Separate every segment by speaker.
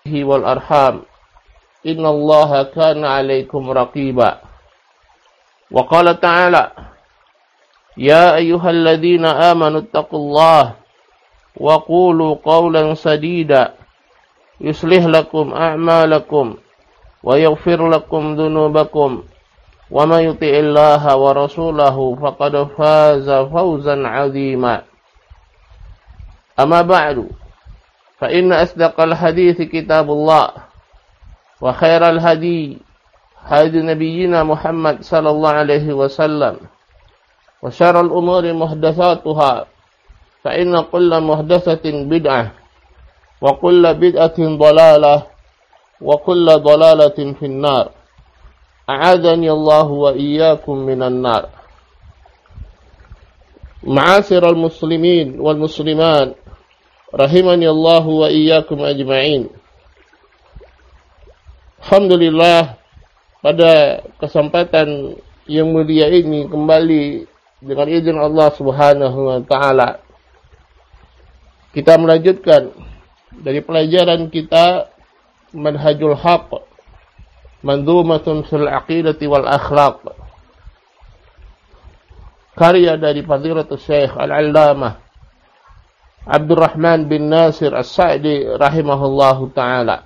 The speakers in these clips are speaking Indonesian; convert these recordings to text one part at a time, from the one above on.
Speaker 1: والأرحام إن الله كان عليكم رقيبا وقال تعالى يا أيها الذين آمنوا اتقوا الله وقولوا قولا سديدا يصلح لكم أعمالكم ويغفر لكم ذنوبكم ومن يطع الله ورسوله فقد فاز فوزا عظيما أما بعد فإن أصدق الحديث كتاب الله وخير الهدي هدي نبينا محمد صلى الله عليه وسلم وشر الأمور محدثاتها فإن كل محدثة بدعة وكل بدعة ضلالة وكل ضلالة في النار أعاذني الله وإياكم من النار. معاشر المسلمين والمسلمات rahimani Allah wa iyyakum ajma'in. Alhamdulillah, pada kesempatan yang mulia ini kembali dengan izin Allah Subhanahu wa taala kita melanjutkan dari pelajaran kita Manhajul Haqq Mandhumatun fil Aqidati wal Akhlaq, karya dari Fadilatul Syekh Al-Allamah Abdurrahman bin Nasir As-Sa'di rahimahullahu ta'ala.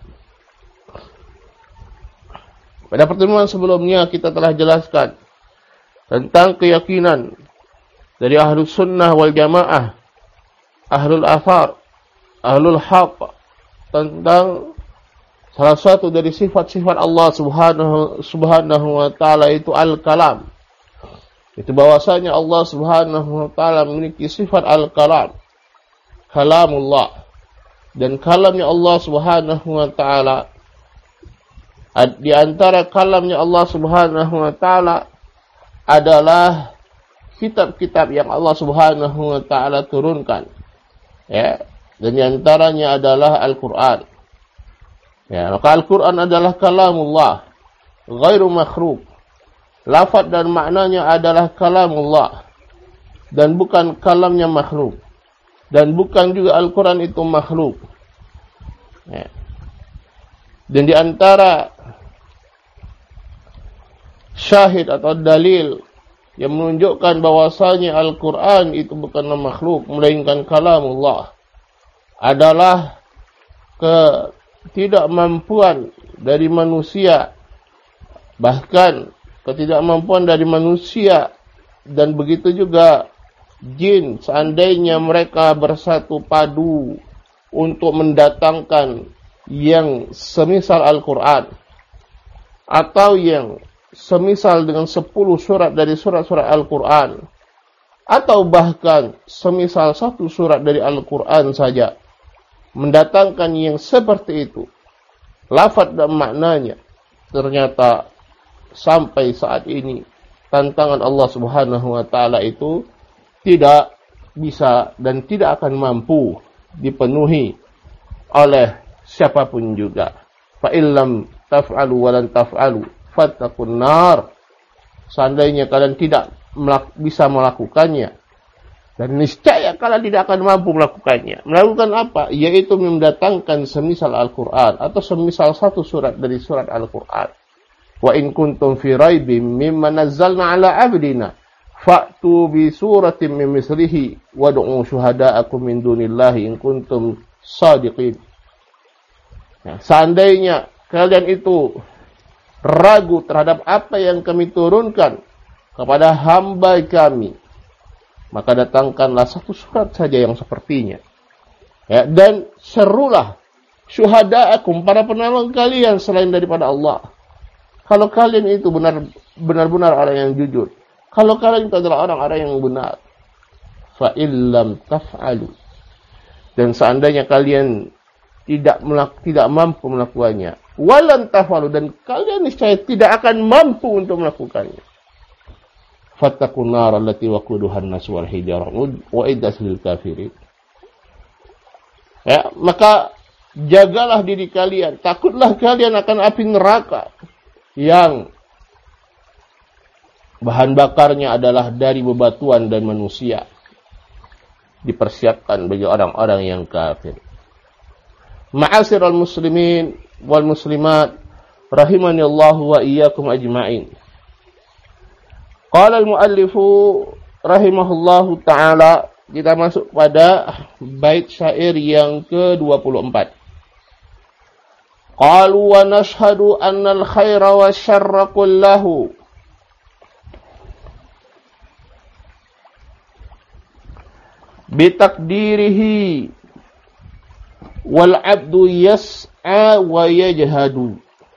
Speaker 1: Pada pertemuan sebelumnya kita telah jelaskan tentang keyakinan dari Ahlus Sunnah wal Jamaah, Ahlul Athar, Ahlul Haqq tentang salah satu dari sifat-sifat Allah subhanahu wa ta'ala itu Al-Kalam. Itu bahwasanya Allah subhanahu wa ta'ala memiliki sifat Al-Kalam, kalamullah, dan kalamnya Allah subhanahu wa ta'ala, di antara kalamnya Allah subhanahu wa ta'ala adalah kitab-kitab yang Allah subhanahu wa ta'ala turunkan, ya, dan di antaranya adalah Al-Quran, ya. Maka Al-Quran adalah kalamullah ghairu makhluk, lafaz dan maknanya adalah kalamullah dan bukan kalamnya makhluk, dan bukan juga Al-Quran itu makhluk, ya. Dan di antara syahid atau dalil yang menunjukkan bahwasanya Al-Quran itu bukanlah makhluk melainkan kalamullah adalah ketidakmampuan dari manusia, bahkan ketidakmampuan dari manusia dan begitu juga jin, seandainya mereka bersatu padu untuk mendatangkan yang semisal Al-Quran atau yang semisal dengan 10 surat dari surat-surat Al-Quran, atau bahkan semisal 1 surat dari Al-Quran saja, mendatangkan yang seperti itu, lafaz dan maknanya, ternyata sampai saat ini tantangan Allah subhanahu wa ta'ala itu tidak bisa dan tidak akan mampu dipenuhi oleh siapapun juga. Fa illam taf'alu wa lan taf'alu fattaqun nar. Seandainya kalian tidak bisa melakukannya, dan niscaya kalian tidak akan mampu melakukannya. Melakukan apa? Yaitu mendatangkan semisal Al-Quran atau semisal 1 surat dari surat Al-Quran. Wa in kuntum fi raibim mimma nazzalna ala abdina fa'tu bi suratin min mislihi wad'u syuhada'akum min dunillahi in kuntum shadiqin. Nah, seandainya kalian itu ragu terhadap apa yang kami turunkan kepada hamba kami, maka datangkanlah 1 surat saja yang sepertinya, ya, dan serulah syuhada'akum, para penolong kalian selain daripada Allah, kalau kalian itu benar-benar orang yang jujur, kalau kalian itu adalah orang-orang yang benar. Fa illam taf'alu, dan seandainya kalian tidak mampu melakukannya, walan taf'alu, dan kalian niscaya tidak akan mampu untuk melakukannya, fattaqun nar allati waquduhan nas wal hijarah wa iddat lil kafirin. Ya, maka jagalah diri kalian, takutlah kalian akan api neraka yang bahan bakarnya adalah dari bebatuan dan manusia, dipersiapkan bagi orang-orang yang kafir. Ma'asyiral muslimin wal muslimat rahimani Allah wa iyyakum ajma'in. Qala al-muallifu rahimahullahu ta'ala, kita masuk pada bait syair yang ke-24. Qalu wa nashhadu anna al-khaira wa syarra kullahu bitakdirihi wal abdu yas'a wa yajhadu.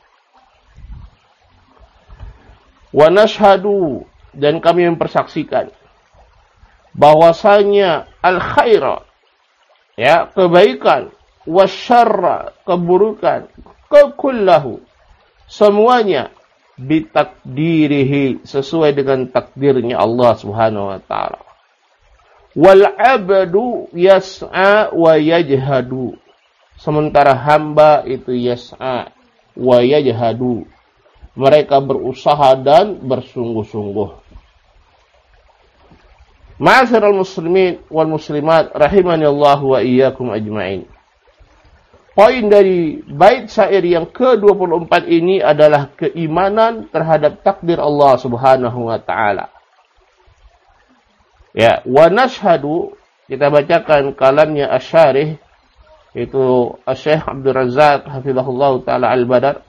Speaker 1: Wa nashhadu, dan kami mempersaksikan bahwasanya al-khaira, ya, kebaikan, wasyarra, keburukan, kullahu, semuanya bitakdirihi, sesuai dengan takdirnya Allah Subhanahu wa taala. Wal abdu yas'a wa yajhadu, sementara hamba itu yas'a wa yajhadu, mereka berusaha dan bersungguh-sungguh. Ma'asyiral muslimin wal muslimat rahimani Allah wa iyyakum ajma'in. Poin dari bait syair yang ke-24 ini adalah keimanan terhadap takdir Allah Subhanahu wa taala. Ya, wa nashhadu, kita bacakan kalamnya asy-syarih, itu Syekh Abdul Razzaq hafizahullah taala al-Badar.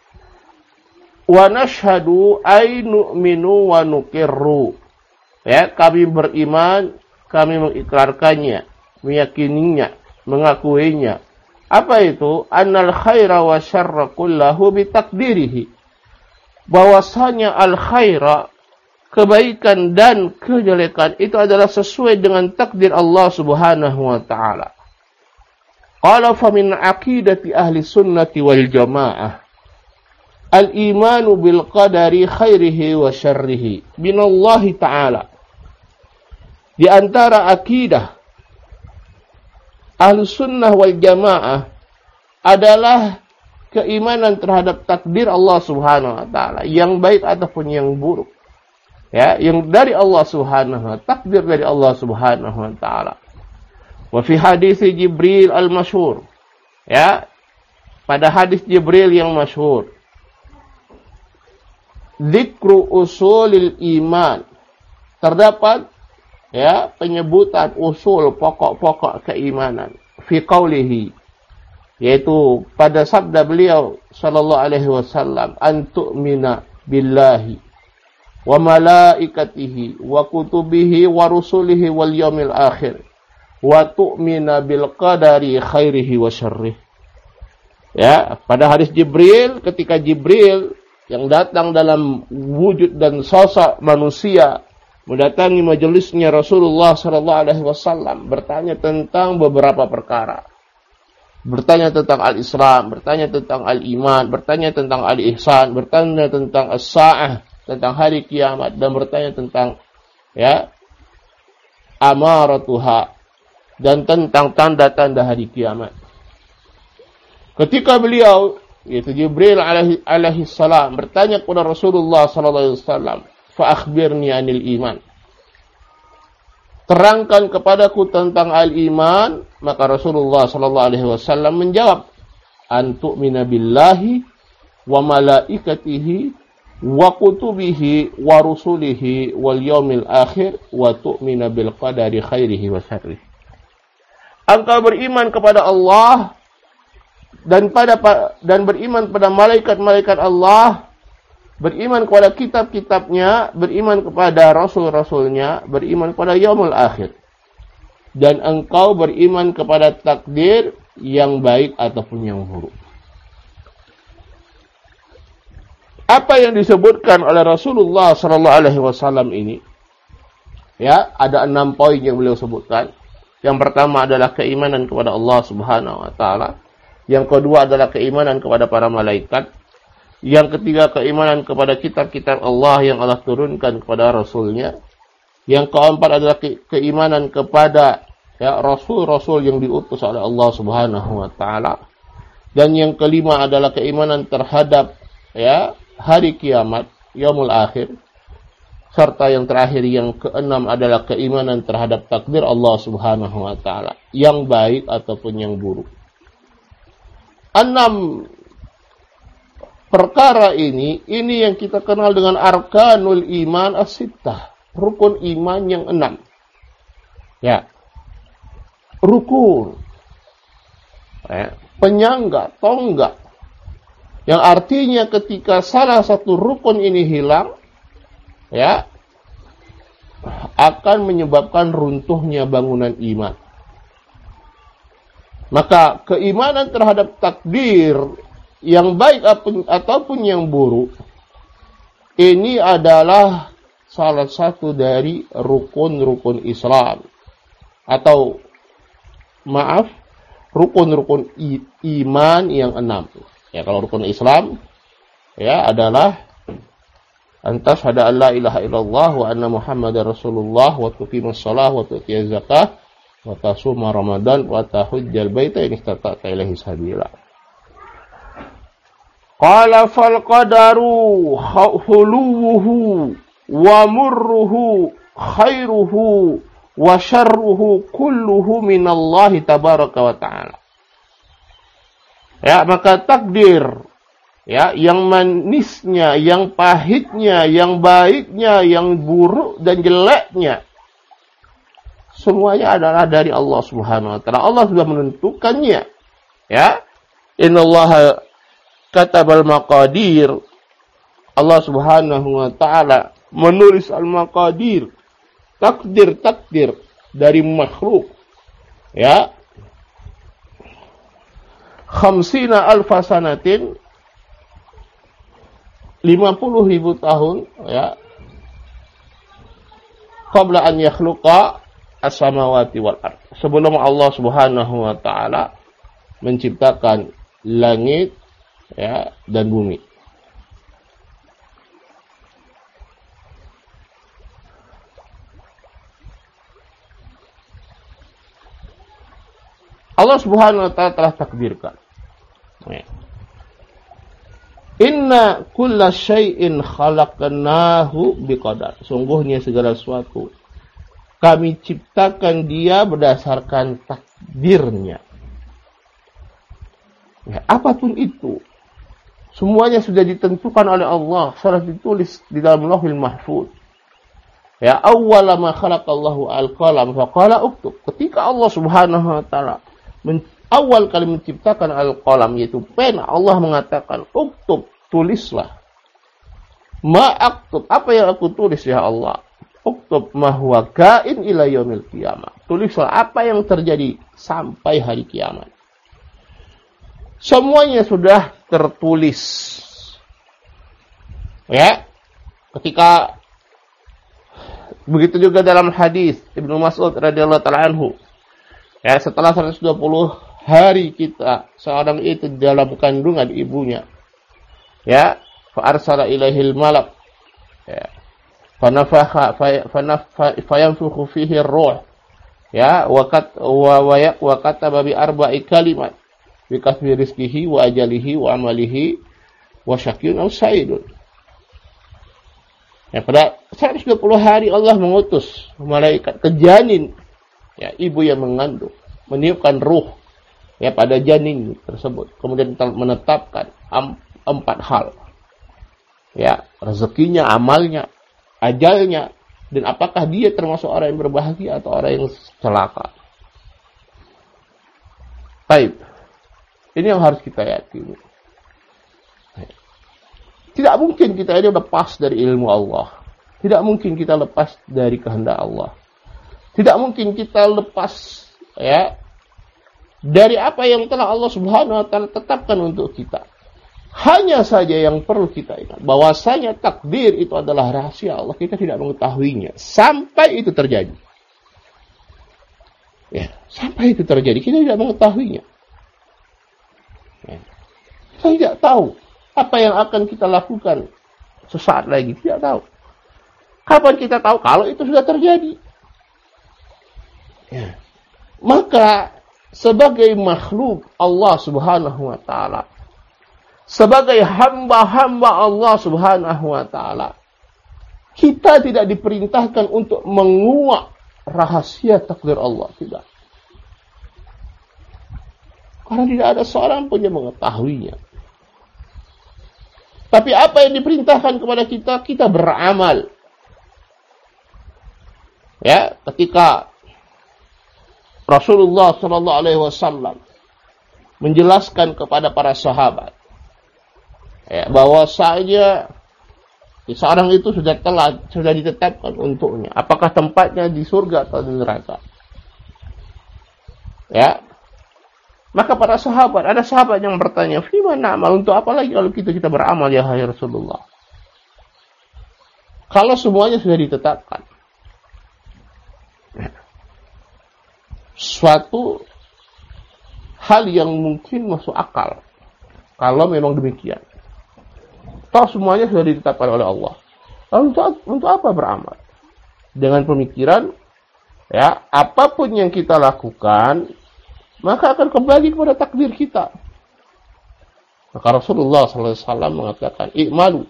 Speaker 1: Wa nashhadu ay nu'minu wa nuqirru. Ya, kami beriman, kami mengikrarkannya, meyakininya, mengakuinya. Apa itu? Annal khaira wa syarra kullahu bitakdirihi. Bahwasanya al-khaira, kebaikan dan kejelekan itu adalah sesuai dengan takdir Allah Subhanahu wa taala. Qala fa min aqidati ahli sunnati wal jamaah al-imanu bil qadari khairihi wa syarrihi minallahi ta'ala. Di antara akidah ahli sunnah wal jamaah adalah keimanan terhadap takdir Allah Subhanahu wa taala, yang baik ataupun yang buruk. Ya, yang dari Allah Subhanahu wa taala, takdir dari Allah Subhanahu wa taala. Wa fi hadis Jibril al-masyhur. Ya, pada hadis Jibril yang masyhur. Dzikru usulil iman. Terdapat, ya, penyebutan usul pokok-pokok keimanan fi qaulihi, yaitu pada sabda beliau sallallahu alaihi wasallam, antu'mina billahi wa malaikatihi wa kutubihi wa rusulihi wal yaumil akhir wa tu'mina bil qadari khairihi wa syarrihi. Ya, pada hadis Jibril, ketika Jibril yang datang dalam wujud dan sosok manusia mendatangi majelisnya Rasulullah sallallahu alaihi wasallam, bertanya tentang beberapa perkara. Bertanya tentang al-Islam, bertanya tentang al-iman, bertanya tentang al-ihsan, bertanya tentang as-sa'ah, tentang hari kiamat, dan bertanya tentang, ya, amaratuha, dan tentang tanda-tanda hari kiamat. Ketika beliau, yaitu Jibril alaihi salam, bertanya kepada Rasulullah sallallahu alaihi wasallam, fa akhbirni anil iman, terangkan kepadaku tentang al-iman. Maka Rasulullah sallallahu alaihi wasallam menjawab, an tu'mina billahi wa malaikatihi wa kutubihi wa rusulihi wal yaumil akhir wa tu'mina bil qadari khairihi wa syarrihi. Engkau beriman kepada Allah dan beriman pada malaikat-malaikat Allah, beriman kepada kitab-kitabnya, beriman kepada rasul-rasulnya, beriman kepada yaumul akhir, dan engkau beriman kepada takdir yang baik ataupun yang buruk. Apa yang disebutkan oleh Rasulullah sallallahu alaihi wasallam ini, ya, ada 6 poin yang beliau sebutkan. Yang pertama adalah keimanan kepada Allah Subhanahu wa taala. Yang kedua adalah keimanan kepada para malaikat. Yang ketiga, keimanan kepada kitab-kitab Allah yang Allah turunkan kepada Rasulnya. Yang keempat adalah keimanan kepada, ya, rasul-rasul yang diutus oleh Allah Subhanahu wa taala. Dan yang kelima adalah keimanan terhadap, ya, hari kiamat, yaumul akhir. Serta yang terakhir, yang keenam, adalah keimanan terhadap takdir Allah Subhanahu wa taala, yang baik ataupun yang buruk. 6 perkara ini yang kita kenal dengan arkanul iman as-sittah, rukun iman yang 6. Ya. Rukun. Ya. Penyangga, tonggak. Yang artinya ketika salah satu rukun ini hilang, ya, akan menyebabkan runtuhnya bangunan iman. Maka keimanan terhadap takdir yang baik ataupun yang buruk, ini adalah salah satu dari rukun-rukun Islam. Atau, maaf, rukun-rukun iman yang 6. Ya, kalau rukun Islam, ya, adalah antas hada an la ilaha illallah wa anna muhammadar rasulullah wa tuqimus shalah wa tu'tiyaz zakah wa tasuma ramadan wa tahujjal baita in istata'ta ilaihi sabila. Qala fal qadaru huluwuhu wa murruhu khairuhu wa syarruhu kulluhu minallahi tabaraka wa ta'ala. Ya, maka takdir, ya, yang manisnya, yang pahitnya, yang baiknya, yang buruk dan jeleknya, semuanya adalah dari Allah Subhanahu wa taala. Allah sudah menentukannya. Ya. Innallaha katabal maqadir. Allah Subhanahu wa taala menulis al-maqadir, takdir dari makhluk. Ya. 50 alfa sanatin, 50.000 tahun, ya, qabla an yakhluqa as-samawati wal ard. Sebelum Allah Subhanahu wa taala menciptakan langit, ya, dan bumi. Allah Subhanahu wa taala telah takdirkan. Ya. Inna kulla syai'in khalaqnahu biqadar. Sungguhnya segala sesuatu kami ciptakan dia berdasarkan takdirnya. Ya, apapun itu, semuanya sudah ditentukan oleh Allah, sudah ditulis di dalam Lauhul Mahfuz. Ya, awwala ma khalaqallahu al-qalam faqala uktub. Ketika Allah Subhanahu wa taala awal kali menciptakan al-qalam, yaitu pena, Allah mengatakan uktub, tulislah. Ma aktub, apa yang aku tulis ya Allah? Uktub ma huwa kain ila yaumil qiyamah. Tulislah apa yang terjadi sampai hari kiamat. Semuanya sudah tertulis. Ya. Ketika begitu juga dalam hadis Ibnu Mas'ud radhiyallahu taala anhu. Ya, setelah 120 hari kita seorang itu dalam kandungan ibunya. Ya, fa arsala ilaihil malak. Ya. Fanafakha fayanfukhu fihi ar-ruh. Ya, wa kataba bi arba'i kalimat. Bi kasbi rizqihi wa ajalihi wa amalihi wa syaqiyyun aw sa'idun. Ya, pada 120 hari Allah mengutus malaikat ke janin, ya, ibu yang mengandung, meniupkan ruh, ya, pada janin tersebut. Kemudian menetapkan 4 hal. Ya, rezekinya, amalnya, ajalnya, dan apakah dia termasuk orang yang berbahagia atau orang yang celaka. Baik. Ini yang harus kita yakini. Tidak mungkin kita ini lepas dari ilmu Allah. Tidak mungkin kita lepas dari kehendak Allah. Tidak mungkin kita lepas, ya, dari apa yang telah Allah Subhanahu wa taala tetapkan untuk kita. Hanya saja yang perlu kita ingat, bahwasanya takdir itu adalah rahasia Allah. Kita tidak mengetahuinya sampai itu terjadi. Ya, sampai itu terjadi, kita tidak mengetahuinya. Ya. Kita tidak tahu apa yang akan kita lakukan sesaat lagi. Tidak tahu. Kapan kita tahu? Kalau itu sudah terjadi. Ya. Maka sebagai makhluk Allah Subhanahu wa taala, sebagai hamba-hamba Allah Subhanahu wa taala, kita tidak diperintahkan untuk menguak rahasia takdir Allah, tidak. Karena tidak ada seorang pun yang mengetahuinya. Tapi apa yang diperintahkan kepada kita, kita beramal. Ya, ketika Rasulullah sallallahu alaihi wasallam menjelaskan kepada para sahabat, ya, bahwasanya seorang itu sudah ditetapkan untuknya, apakah tempatnya di surga atau di neraka. Ya. Maka para sahabat, ada sahabat yang bertanya, "Gimana amal? Untuk apa lagi kalau kita beramal ya hai Rasulullah?" Kalau semuanya sudah ditetapkan. Suatu hal yang mungkin masuk akal. Kalau memang demikian. Kalau semuanya sudah ditetapkan oleh Allah. Lalu untuk apa beramal? Dengan pemikiran, ya, apapun yang kita lakukan, maka akan kembali kepada takdir kita. Maka Rasulullah SAW mengatakan, "I'malu."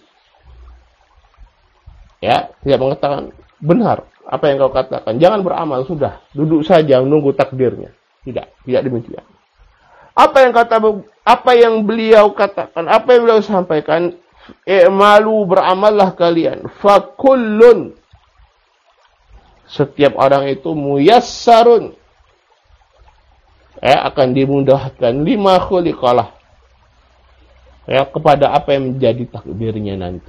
Speaker 1: Ya, tidak mengatakan benar apa yang kau katakan. Jangan beramal, sudah. Duduk saja menunggu takdirnya. Tidak demikian. Apa yang beliau katakan, apa yang beliau sampaikan, "I'malu, beramallah kalian. Fakullun." Setiap orang itu muyassarun. Akan dimudahkan lima khuliqalah. Ya, kepada apa yang menjadi takdirnya nanti.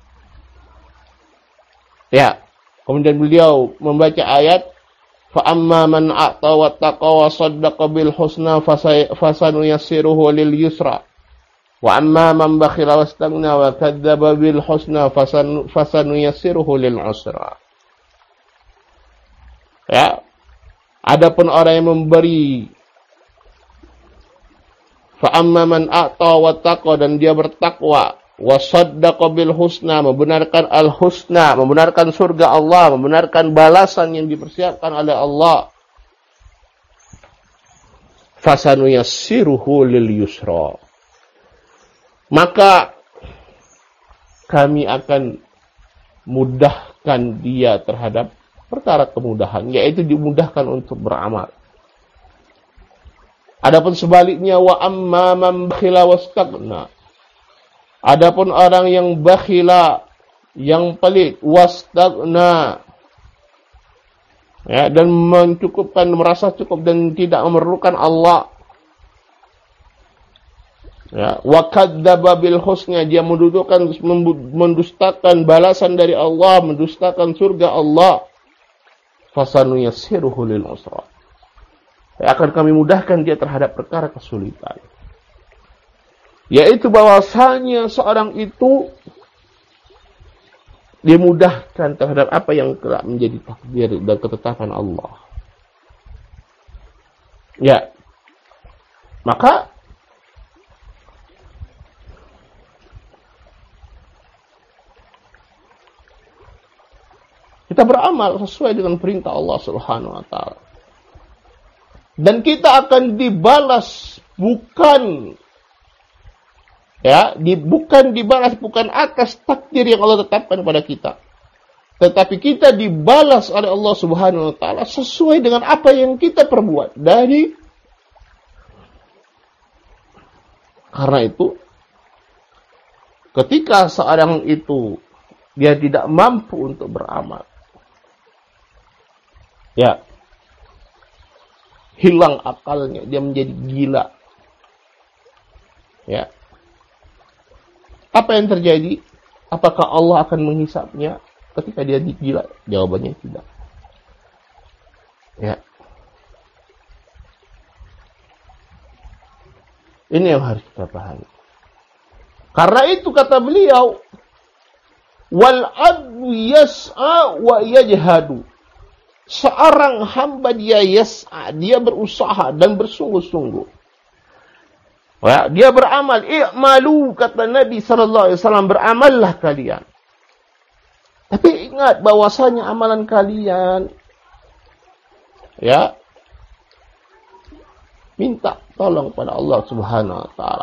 Speaker 1: Ya, kemudian beliau membaca ayat, "Fa amma man a'ta wattaqa wa saddaqa bil husna fasanuyassiruhu lil yusra. Wa amma man bakhila wastaghna wa kadzdzaba bil husna fasanuyassiruhu lil usra." Ya. Adapun orang yang memberi, fa amma man a'ta wattaqa, dan dia bertakwa, wa saddaqa bil husna, membenarkan al-husna, membenarkan surga Allah, membenarkan balasan yang dipersiapkan oleh Allah, fasanuyassiruhu lil yusra, maka kami akan mudahkan dia terhadap perkara kemudahan, yaitu dimudahkan untuk beramal. Adapun sebaliknya, wa amma man bakhila wastaghna, adapun orang yang bakhila, yang pelit, wastaghna, ya, dan mencukupkan, merasa cukup dan tidak memerlukan Allah, ya, wa kadzdzaba bil husna, dia mendustakan balasan dari Allah, mendustakan surga Allah, fasanuyassiruhu lil usra, akan kami mudahkan dia terhadap perkara kesulitan. Yaitu bahwasanya seorang itu dimudahkan terhadap apa yang telah menjadi takdir dan ketetapan Allah. Ya. Maka kita beramal sesuai dengan perintah Allah Subhanahu wa taala. Dan kita akan dibalas bukan atas takdir yang Allah tetapkan pada kita. Tetapi kita dibalas oleh Allah Subhanahu wa taala sesuai dengan apa yang kita perbuat. Karena itu, ketika seorang itu dia tidak mampu untuk beramal, ya, hilang akalnya, dia menjadi gila. Ya. Apa yang terjadi? Apakah Allah akan menghisapnya ketika dia gila? Jawabannya tidak. Ya. Ini yang harus kita pahami. Karena itu kata beliau, wal abdu yas'a wa yajhadu. Seorang hamba dia yas'a, dia berusaha dan bersungguh-sungguh. Ya, dia beramal. I'malu, kata Nabi SAW, beramallah kalian. Tapi ingat bahwasanya amalan kalian, ya, minta tolong pada Allah Subhanahu wa taala.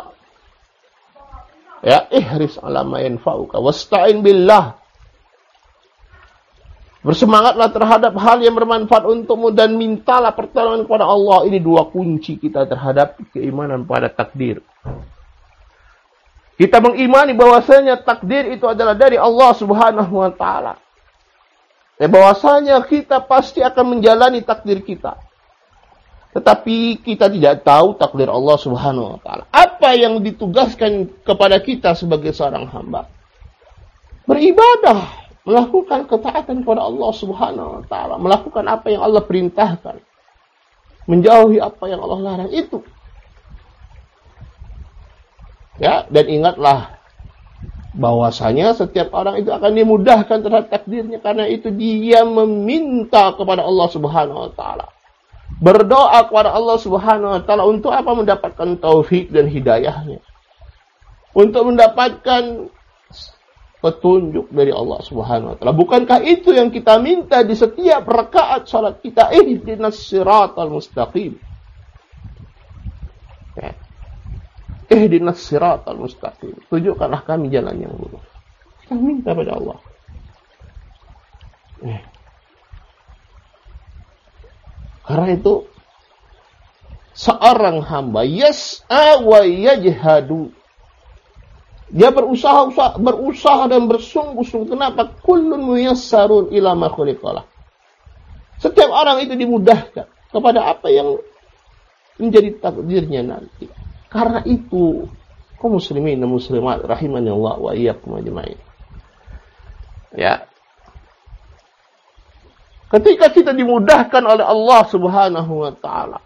Speaker 1: Ya, ihris ala ma yanfa'uka wasta'in billah. Bersemangatlah terhadap hal yang bermanfaat untukmu dan mintalah pertolongan kepada Allah. Ini dua kunci kita terhadap keimanan pada takdir. Kita mengimani bahwasanya takdir itu adalah dari Allah Subhanahu wa taala. Bahwasanya kita pasti akan menjalani takdir kita. Tetapi kita tidak tahu takdir Allah Subhanahu wa taala. Apa yang ditugaskan kepada kita sebagai seorang hamba? Beribadah, melakukan ketaatan kepada Allah Subhanahu wa taala, melakukan apa yang Allah perintahkan, menjauhi apa yang Allah larang itu. Ya, dan ingatlah bahwasanya setiap orang itu akan dimudahkan terhadap takdirnya, karena itu dia meminta kepada Allah Subhanahu wa taala. Berdoa kepada Allah Subhanahu wa taala untuk apa? Mendapatkan taufik dan hidayahnya. Untuk mendapatkan petunjuk dari Allah Subhanahu wa taala. Bukankah itu yang kita minta di setiap rakaat salat kita? Ihdinas siratal mustaqim. Ya. Ihdinas siratal mustaqim. Tunjukkanlah kami jalan yang lurus. Kita minta pada Allah. Karena itu seorang hamba yas'a wa yajhadu. Dia berusaha dan bersungguh-sungguh. Kenapa? Kullun muyassarun ila ma khuliqalah. Setiap orang itu dimudahkan kepada apa yang menjadi takdirnya nanti. Karena itu, kaum muslimin dan muslimat rahimani Allah wa iyyakum ajmain. Ya. Ketika kita dimudahkan oleh Allah Subhanahu wa taala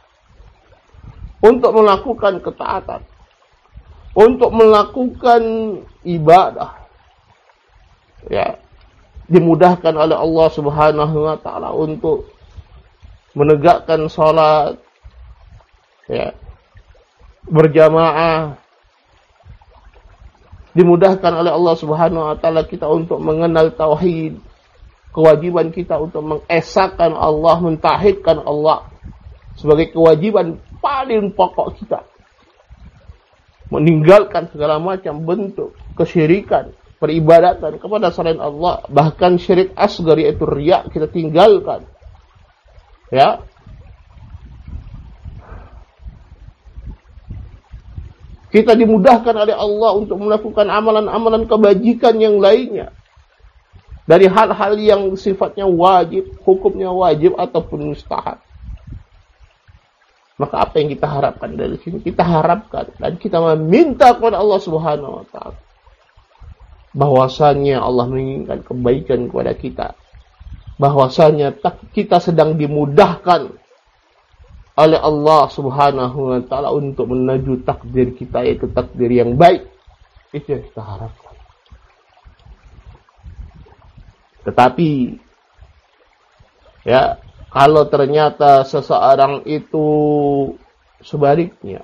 Speaker 1: untuk melakukan ketaatan, untuk melakukan ibadah, ya, dimudahkan oleh Allah Subhanahu wa taala untuk menegakkan salat, ya, berjamaah, dimudahkan oleh Allah Subhanahu wa taala kita untuk mengenal tauhid, kewajiban kita untuk mengesahkan Allah, mentauhidkan Allah sebagai kewajiban paling pokok kita. Meninggalkan segala macam bentuk kesyirikan, peribadatan kepada selain Allah, bahkan syirik asgar yaitu riya kita tinggalkan. Ya. Kita dimudahkan oleh Allah untuk melakukan amalan-amalan kebajikan yang lainnya. Dari hal-hal yang sifatnya wajib, hukumnya wajib ataupun mustahab. Maka apa yang kita harapkan dari sini? Kita harapkan dan kita meminta kepada Allah Subhanahu wa taala bahwasanya Allah menginginkan kebaikan kepada kita. Bahwasanya kita sedang dimudahkan oleh Allah Subhanahu wa taala untuk menuju takdir kita, yaitu takdir yang baik. Itu yang kita harapkan. Tetapi ya, kalau ternyata seseorang itu sebaliknya,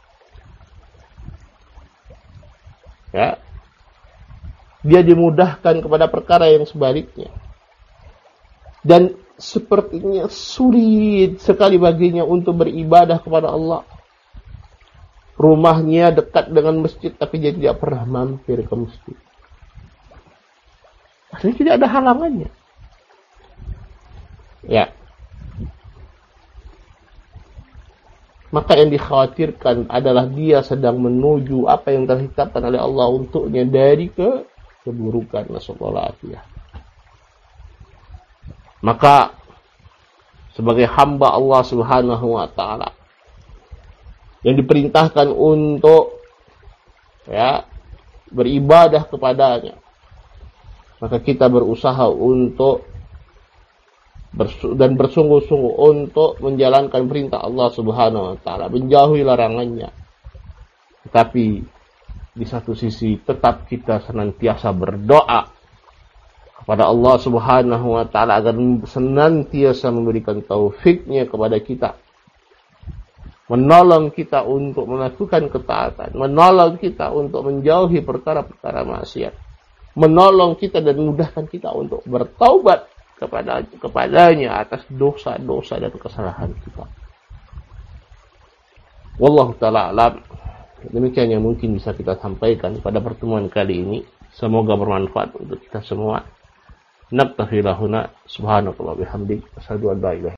Speaker 1: ya, dia dimudahkan kepada perkara yang sebaliknya, dan sepertinya sulit sekali baginya untuk beribadah kepada Allah. Rumahnya dekat dengan masjid, tapi dia tidak pernah mampir ke masjid. Artinya tidak ada halangannya. Ya. Maka yang dikhawatirkan adalah dia sedang menuju apa yang tertetapkan oleh Allah untuknya dari keburukan. Nasallallahu alaihi. Maka sebagai hamba Allah Subhanahu wa taala yang diperintahkan untuk ya beribadah kepadanya, maka kita berusaha untuk dan bersungguh-sungguh untuk menjalankan perintah Allah Subhanahu wa taala, menjauhi larangannya. Tetapi di satu sisi tetap kita senantiasa berdoa kepada Allah Subhanahu wa taala agar senantiasa memberikan taufiknya kepada kita, menolong kita untuk melakukan ketaatan, menolong kita untuk menjauhi perkara-perkara maksiat, menolong kita dan memudahkan kita untuk bertaubat kepadanya atas dosa-dosa dan kesalahan kita. Wallahu ta'ala alam. Demikian yang mungkin bisa kita sampaikan pada pertemuan kali ini. Semoga bermanfaat untuk kita semua. Naktafi lahuna subhanakallah bihamdik asyhadu an la ilaha